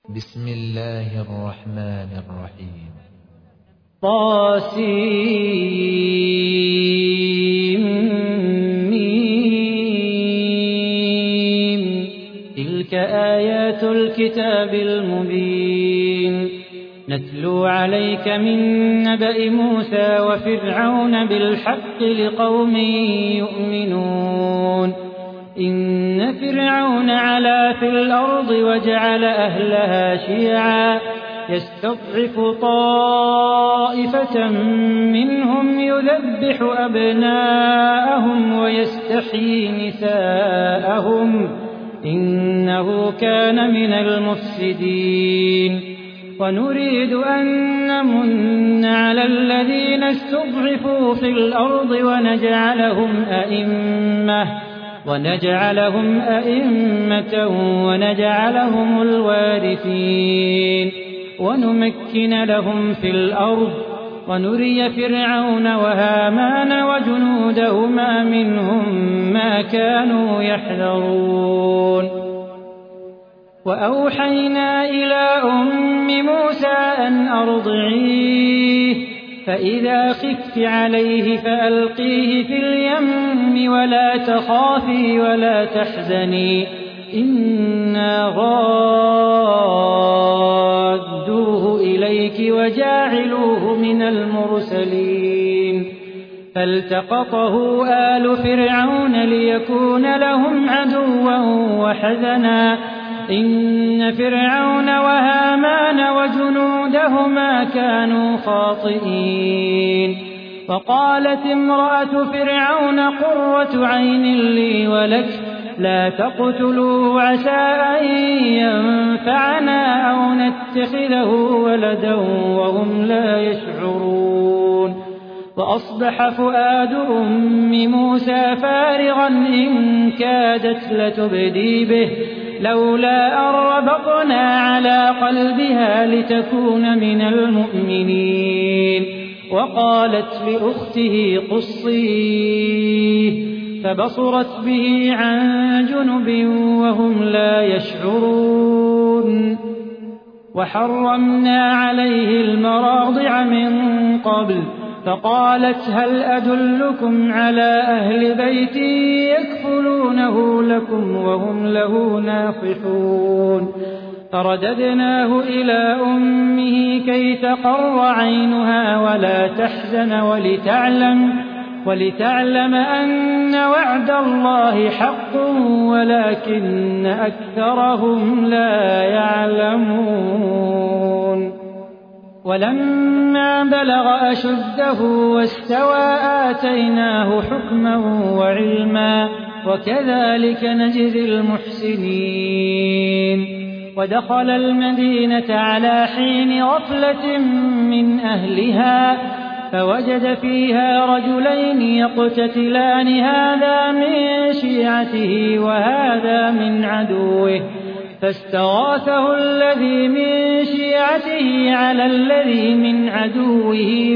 بسم الله الرحمن الرحيم. طاسيم. تلك آيات الكتاب المبين. نتلو عليك من نبأ موسى وفرعون بالحق لقوم يؤمنون. إن فرعون علا في الأرض وجعل أهلها شيعا يستضعف طائفة منهم يذبح أبناءهم ويستحيي نساءهم إنه كان من المفسدين. ونريد أن نمن على الذين استضعفوا في الأرض ونجعلهم أئمة ونجعلهم الوارثين ونمكن لهم في الأرض ونري فرعون وهامان وجنودهما منهم ما كانوا يحذرون. وأوحينا إلى أم موسى أن أرضعيه فإذا خفت عليه فألقيه في اليم ولا تخافي ولا تحزني إنا رادوه إليك وجاعلوه من المرسلين. فالتقطه آل فرعون ليكون لهم عدوا وحزنا إن فرعون وهامان وجنودهما كانوا خاطئين. وقالت امرأة فرعون قرة عين لي ولك لا تقتلوه عسى أن ينفعنا أو نتخذه ولدا وهم لا يشعرون. وأصبح فؤاد أم موسى فارغا إن كادت لتبدي به لولا أن ربطنا على قلبها لتكون من المؤمنين. وقالت لأخته قصيه فبصرت به عن جنب وهم لا يشعرون. وحرمنا عليه المراضع من قبل فقالت هل أدلكم على أهل بيت يكفلونه لكم وهم له ناصحون. فرددناه إلى أمه كي تقر عينها ولا تحزن ولتعلم أن وعد الله حق ولكن أكثرهم لا يعلمون. ولما بلغ أشده واستوى آتيناه حكما وعلما وكذلك نجزي المحسنين. ودخل المدينة على حين غفلة من أهلها فوجد فيها رجلين يقتتلان هذا من شيعته وهذا من عدوه فاستغاثه الذي من شيعته على الذي من عدوه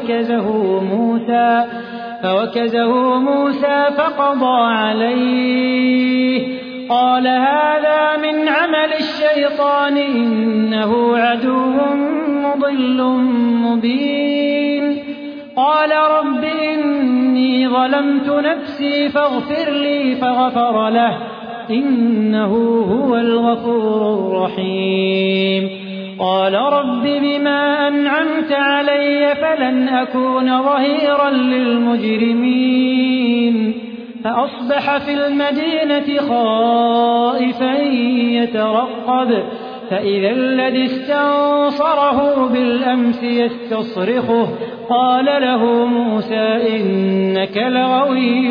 فوكزه موسى فقضى عليه قال هذا من عمل الشيطان إنه عدو مضل مبين. قال رب إني ظلمت نفسي فاغفر لي فغفر له إنه هو الغفور الرحيم. قال رب بما أنعمت علي فلن أكون ظهيرا للمجرمين. فأصبح في المدينة خائفا يترقب فإذا الذي استنصره بالأمس يستصرخه قال له موسى إنك لغوي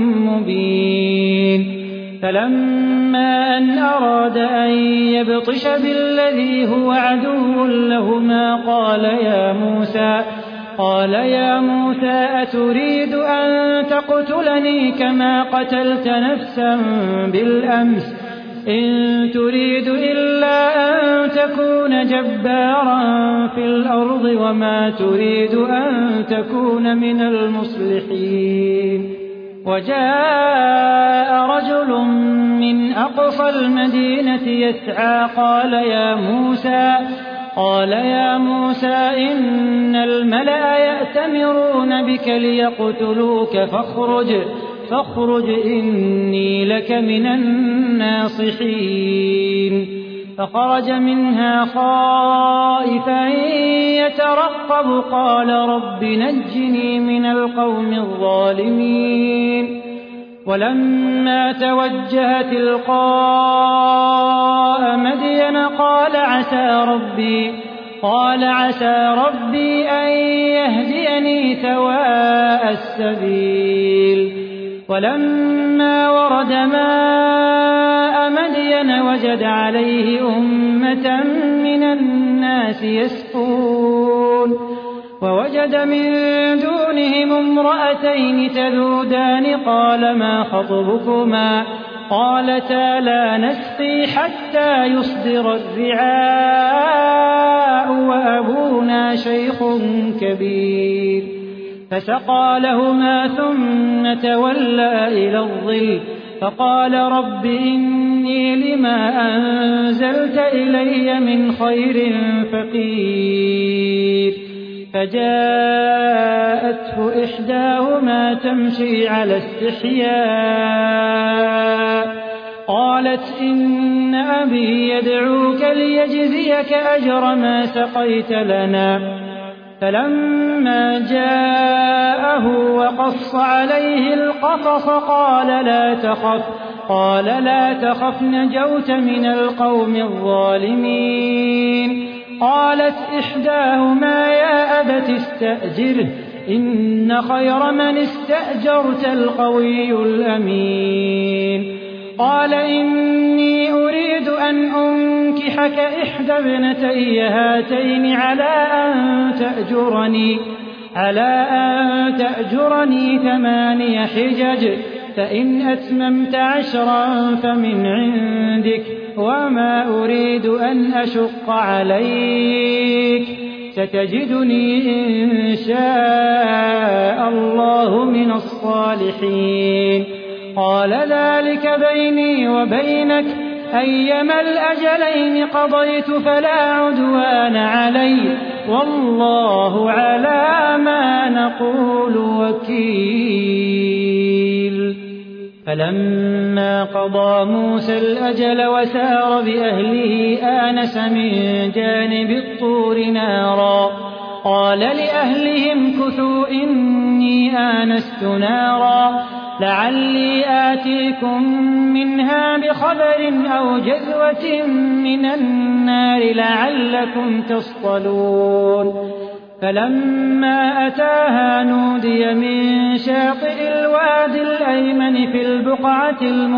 مبين. فلما أن أراد أن يبطش بالذي هو عدو لهما قال يا موسى أتريد أن تقتلني كما قتلت نفسا بالأمس إن تريد إلا أن تكون جبارا في الأرض وما تريد أن تكون من المصلحين. وجاء رجل من أقصى المدينة يسعى قال يا موسى إن الملأ يأتمرون بك ليقتلوك فاخرج إني لك من الناصحين. فخرج منها خائفا يترقب قال رب نجني من القوم الظالمين. ولما توجه تلقاء مدين قال عسى ربي أن يهديني سواء السبيل. ولما ورد ماء مدين وجد عليه أمة من الناس يسقون ووجد من دونهم امرأتين تذودان قال ما خطبكما قالتا لا نسقي حتى يصدر الرعاء وأبونا شيخ كبير. فسقى لهما ثم تولى إلى الظل فقال رب إني لما أنزلت إلي من خير فقير. فجاءته إحداهما تمشي على استحياء قالت إن أبي يدعوك ليجزيك أجر ما سقيت لنا. فلما جاءه وقص عليه القصص قال لا تخف نجوت من القوم الظالمين. قالت إحداهما يا أبت استأجره إن خير من استأجرت القوي الأمين. قال إني أريد أن أنكحك إحدى ابنتي هاتين على أن تأجرني 8 حجج فإن أتممت 10 فمن عندك وما أريد أن أشق عليك ستجدني إن شاء الله من الصالحين. قال ذلك بيني وبينك أيما الأجلين قضيت فلا عدوان علي والله على ما نقول وكيل. فلما قضى موسى الأجل وسار بأهله آنس من جانب الطور نارا قال لأهلهم كثوا إني آنست نارا لعلي آتيكم منها بخبر أو جذوة من النار لعلكم تصطلون. فلما أتاها نودي من شاطئ الوادي الأيمن في البقعة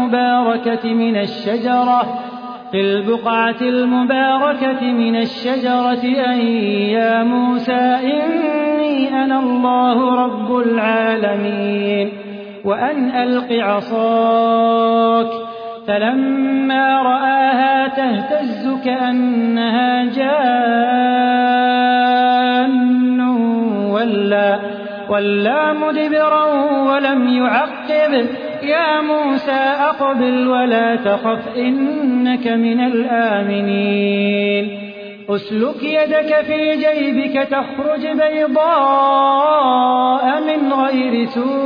المباركة من الشجرة أن يا موسى إني أنا الله رب العالمين وأن ألق عصاك. فلما رآها تهتز كأنها جان ولا مدبرا ولم يعقب. يا موسى أقبل ولا تخف إنك من الآمنين. أسلك يدك في جيبك تخرج بيضاء من غير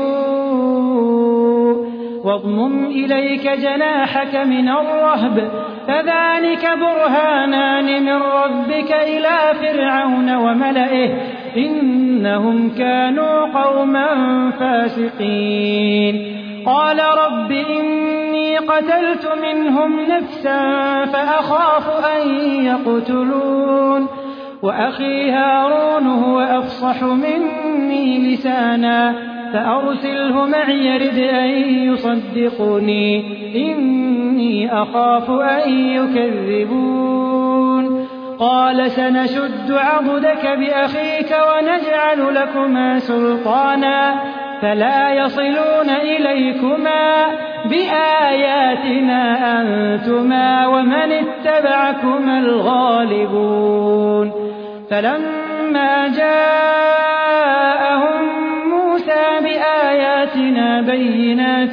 سوء واضمم إليك جناحك من الرهب فذلك برهانان من ربك إلى فرعون وملئه إنهم كانوا قوما فاسقين. قال رب إني قتلت منهم نفسا فأخاف أن يقتلون وأخي هارون هو أفصح مني لسانا فأرسله معي يرد أن يصدقني إني أخاف أن يكذبون. قال سنشد عضدك بأخيك ونجعل لكما سلطانا فلا يصلون إليكما بآياتنا أنتما ومن اتبعكما الغالبون. فلما جاءهم موسى بآياتنا بينات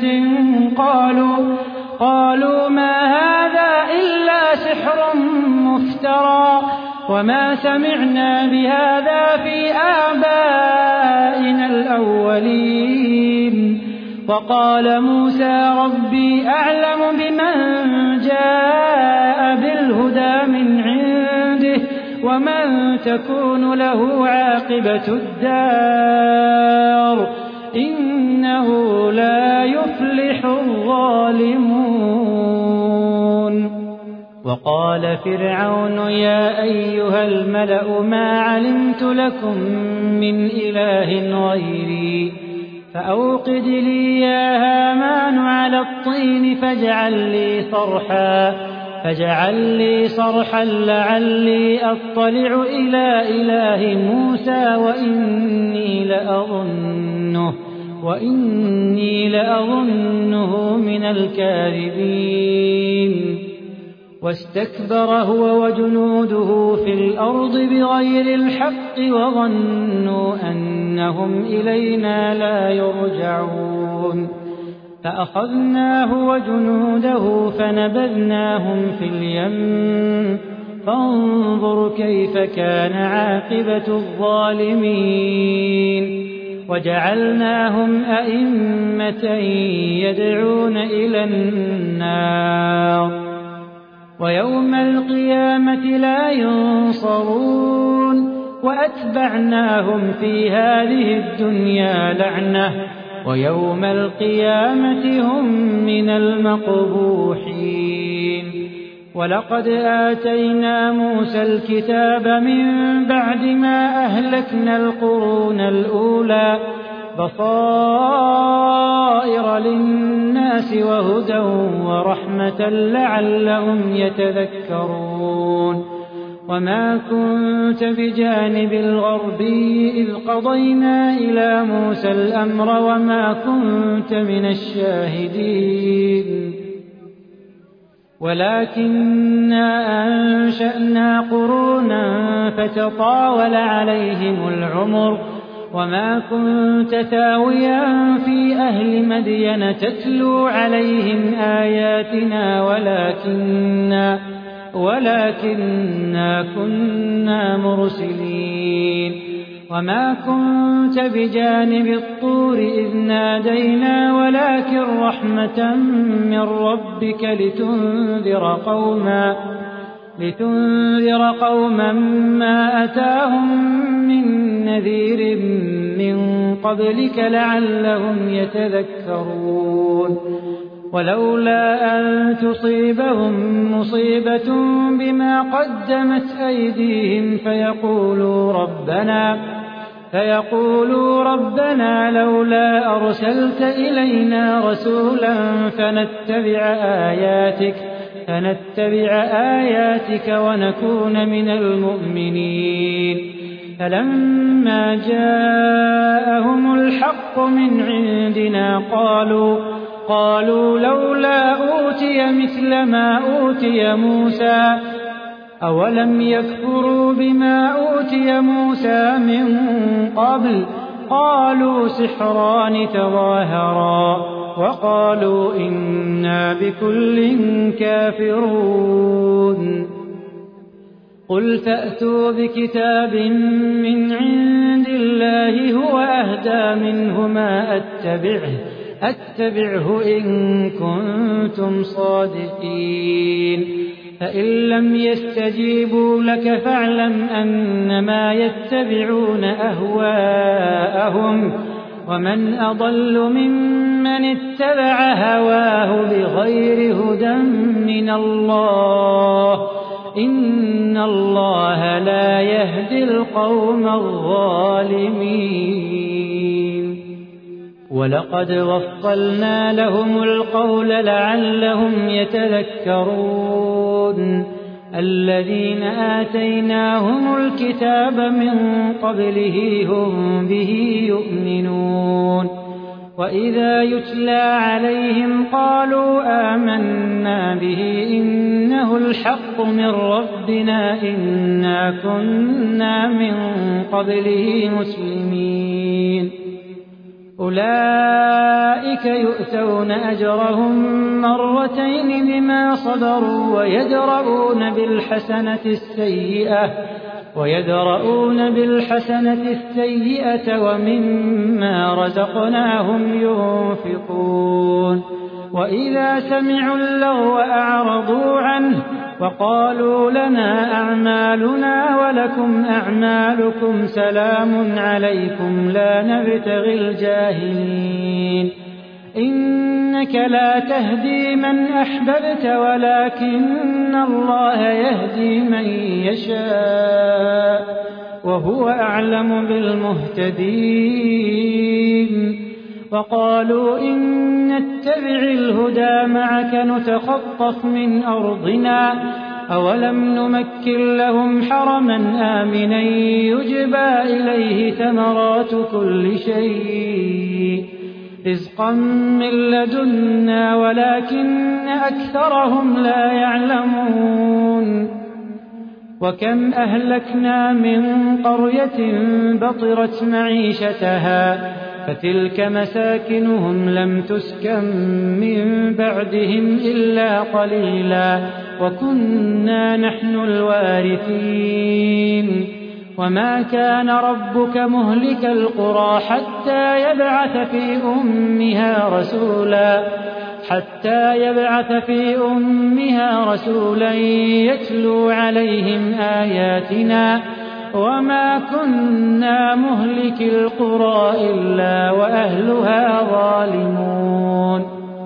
قالوا ما هذا إلا سحر مفترى وما سمعنا بهذا في آبائنا الأولين. وقال موسى ربي أعلم بمن جاء بالهدى من عنده ومن تكون له عاقبة الدار إنه لا يفلح الظالمون. وقال فرعون يا أيها الملأ ما علمت لكم من إله غيري فأوقد لي يا هامان على الطين فاجعل لي صرحا لعلي أطلع إلى إله موسى وإني لأظنه من الكاذبين. واستكبر هو وجنوده في الأرض بغير الحق وظنوا أنهم إلينا لا يرجعون. فأخذناه وجنوده فنبذناهم في اليم فانظر كيف كان عاقبة الظالمين. وجعلناهم أئمة يدعون إلى النار ويوم القيامة لا ينصرون. وأتبعناهم في هذه الدنيا لعنة ويوم القيامة هم من المقبوحين. ولقد آتينا موسى الكتاب من بعد ما أهلكنا القرون الأولى بصائر للناس وهدى ورحمة لعلهم يتذكرون. وما كنت بجانب الغربي إذ قضينا إلى موسى الأمر وما كنت من الشاهدين ولكننا أنشأنا قرونا فتطاول عليهم العمر وما كنت ثاويا في أهل مدين تتلو عليهم آياتنا ولكننا كنا مرسلين. وما كنت بجانب الطور إذ نادينا ولكن رحمة من ربك لتنذر قوما ما أتاهم من نذير من قبلك لعلهم يتذكرون. ولولا أن تصيبهم مصيبة بما قدمت أيديهم فيقولوا ربنا لولا أرسلت إلينا رسولا فنتبع آياتك ونكون من المؤمنين. فلما جاءهم الحق من عندنا قالوا لولا أوتي مثل ما أوتي موسى أولم يكفروا بما أوتي موسى من قبل قالوا سحران تظاهرا وقالوا إنا بكل كافرون. قل فأتوا بكتاب من عند الله هو أهدى منهما أتبعه إن كنتم صادقين. فإن لم يستجيبوا لك فاعلم أنما يتبعون أهواءهم ومن أضل ممن اتبع هواه بغير هدى من الله إن الله لا يهدي القوم الظالمين. ولقد وصلنا لهم القول لعلهم يتذكرون. الذين آتيناهم الكتاب من قبله هم به يؤمنون. وإذا يتلى عليهم قالوا آمنا به إنه الحق من ربنا إنا كنا من قبله مسلمين. أولئك أولئك يؤتون أجرهم مرتين بما صبروا ويدرؤون بالحسنة السيئة ومما رزقناهم ينفقون وإذا سمعوا اللغو أعرضوا عنه وقالوا لنا أعمالنا ولكم أعمالكم سلام عليكم لا نبتغي الجاهلين إنك لا تهدي من أحببت ولكن الله يهدي من يشاء وهو أعلم بالمهتدين وقالوا إن نتبع الهدى معك نتخطف من أرضنا أولم نمكن لهم حرما آمنا يجبى إليه ثمرات كل شيء رزقا من لدنا ولكن أكثرهم لا يعلمون وكم أهلكنا من قرية بطرت معيشتها فتلك مساكنهم لم تسكن من بعدهم إلا قليلا وكنا نحن الوارثين وما كان ربك مهلك القرى حتى يبعث في أمها رسولا يتلو عليهم آياتنا وما كنا مهلك القرى إلا وأهلها ظالمون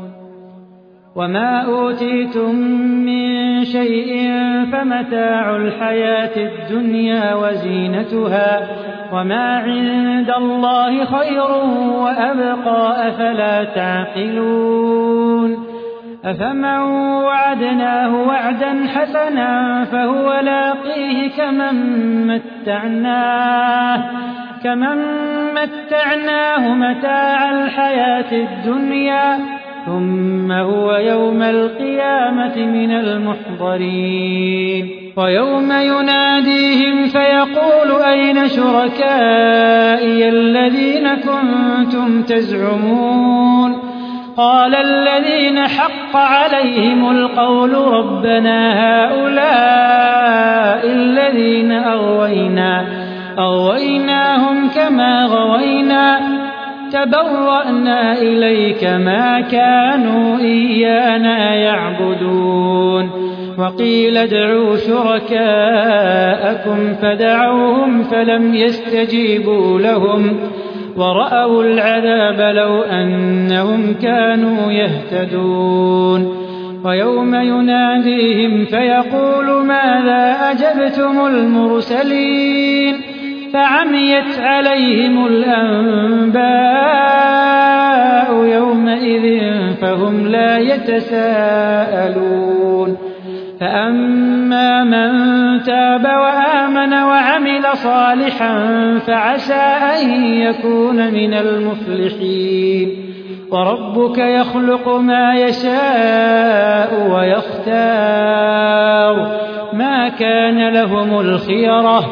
وما أوتيتم من شيء فمتاع الحياة الدنيا وزينتها وما عند الله خير وأبقى أفلا تعقلون أفمن وعدناه وعدا حسنا فهو لاقيه كمن متعناه متاع الحياة الدنيا ثم هو يوم القيامة من المحضرين ويوم يناديهم فيقول أين شركائي الذين كنتم تزعمون قال الذين حق عليهم القول ربنا هؤلاء الذين أغويناهم كما غوينا تبرأنا إليك ما كانوا إيانا يعبدون وقيل ادعوا شركاءكم فدعوهم فلم يستجيبوا لهم ورأوا العذاب لو أنهم كانوا يهتدون ويوم يناديهم فيقول ماذا أجبتم المرسلين فعميت عليهم الأنباء يومئذ فهم لا يتساءلون فأما من تاب وآمن وعمل صالحا فعسى أن يكون من المفلحين وربك يخلق ما يشاء ويختار ما كان لهم الخيرة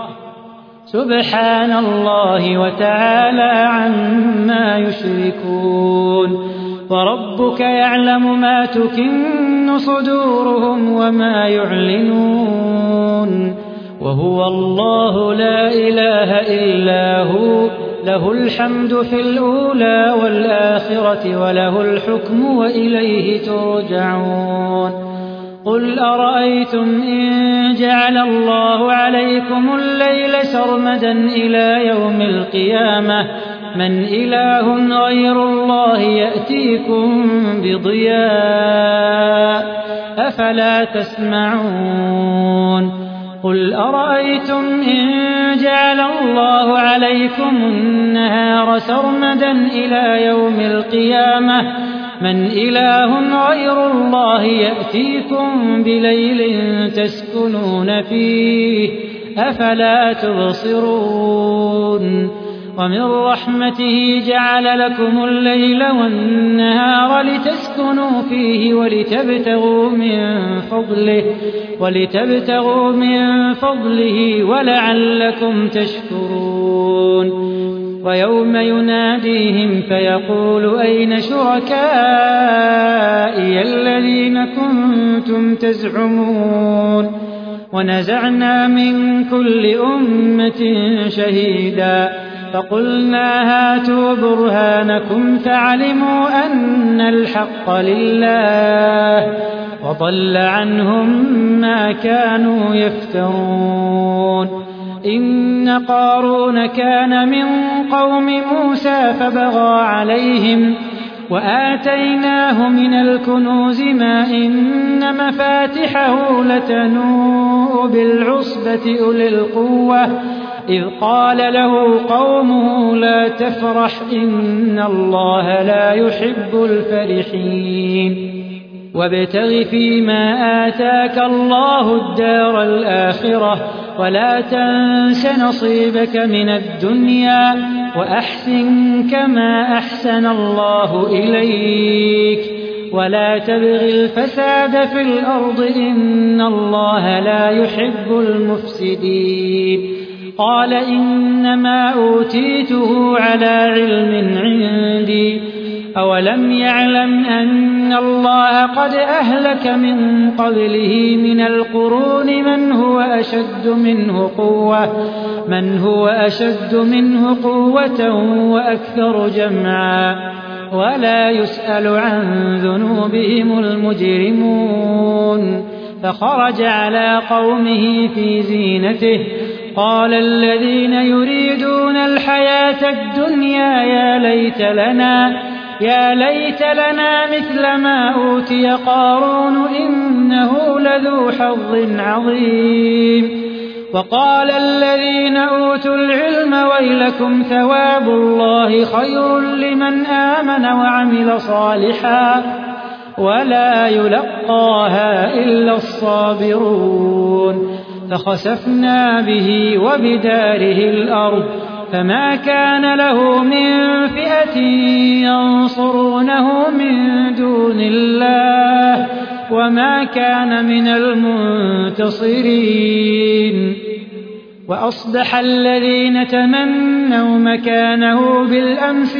سبحان الله وتعالى عما يشركون وربك يعلم ما تكن صدورهم وما يعلنون وهو الله لا إله إلا هو له الحمد في الأولى والآخرة وله الحكم وإليه ترجعون قل أرأيتم إن جعل الله عليكم الليل سرمدا إلى يوم القيامة من إله غير الله يأتيكم بضياء أفلا تسمعون قل أرأيتم إن جعل الله عليكم النهار سرمدا إلى يوم القيامة من إله غير الله يأتيكم بليل تسكنون فيه أفلا تبصرون ومن رحمته جعل لكم الليل والنهار لتسكنوا فيه ولتبتغوا من فضله ولعلكم تشكرون ويوم يناديهم فيقول أين شركائي الذين كنتم تزعمون ونزعنا من كل أمة شهيدا فقلنا هاتوا برهانكم فعلموا أن الحق لله وضل عنهم ما كانوا يفترون إن قارون كان من قوم موسى فبغى عليهم وآتيناه من الكنوز ما إن مفاتحه لتنوء بالعصبة أولي القوة إذ قال له قومه لا تفرح إن الله لا يحب الفرحين وابتغ فيما آتاك الله الدار الآخرة ولا تنس نصيبك من الدنيا وأحسن كما أحسن الله إليك ولا تبغ الفساد في الأرض إن الله لا يحب المفسدين قال إنما أوتيته على علم عندي أولم يعلم أن الله قد أهلك من قبله من القرون من هو أشد منه قوة وأكثر جمعا ولا يسأل عن ذنوبهم المجرمون فخرج على قومه في زينته قال الذين يريدون الحياة الدنيا يا ليت لنا مثل ما أوتي قارون إنه لذو حظ عظيم وقال الذين أوتوا العلم ويلكم ثواب الله خير لمن آمن وعمل صالحا ولا يلقاها إلا الصابرون فخسفنا به وبداره الأرض فما كان له من فئة ينصرونه من دون الله وما كان من المنتصرين وأصبح الذين تمنوا مكانه بالأمس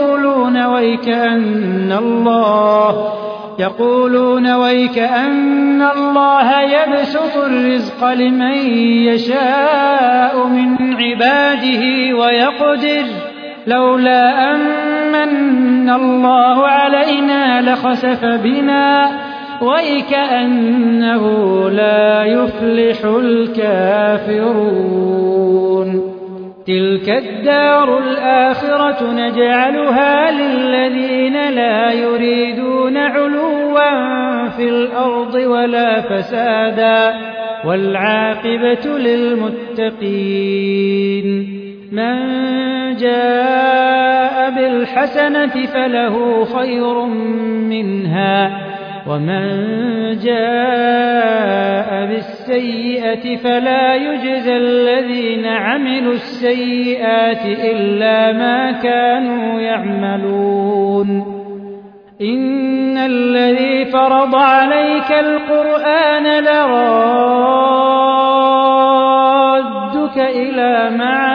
يقولون ويكأن الله يبسط الرزق لمن يشاء من عباده ويقدر لولا أمن الله علينا لخسف بنا ويكأنه لا يفلح الكافرون تلك الدار الآخرة نجعلها للذين لا يريدون علوا في الأرض ولا فسادا والعاقبة للمتقين من جاء بالحسنة فله خير منها ومن جاء بالسيئة فلا يجزى الذين عملوا السيئات إلا ما كانوا يعملون إن الذي فرض عليك القرآن لرادك إلى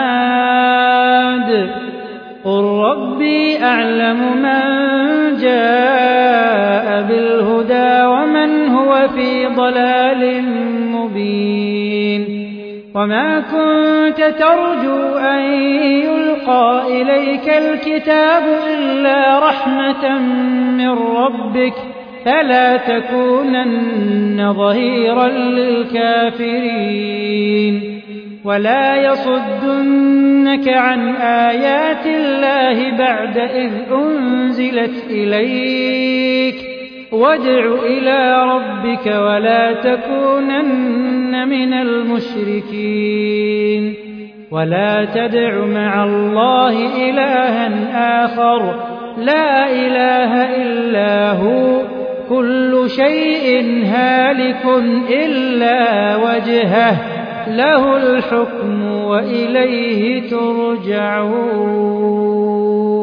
معاد قل ربي أعلم من جاء بالهدى ومن هو في ضلال مبين وما كنت ترجو أن يلقى إليك الكتاب إلا رحمة من ربك فلا تكونن ظهيرا للكافرين ولا يصدنك عن آيات الله بعد إذ أنزلت إليك وادع إلى ربك ولا تكونن من المشركين ولا تدع مع الله إلها آخر لا إله إلا هو كل شيء هالك إلا وجهه له الحكم وإليه ترجعون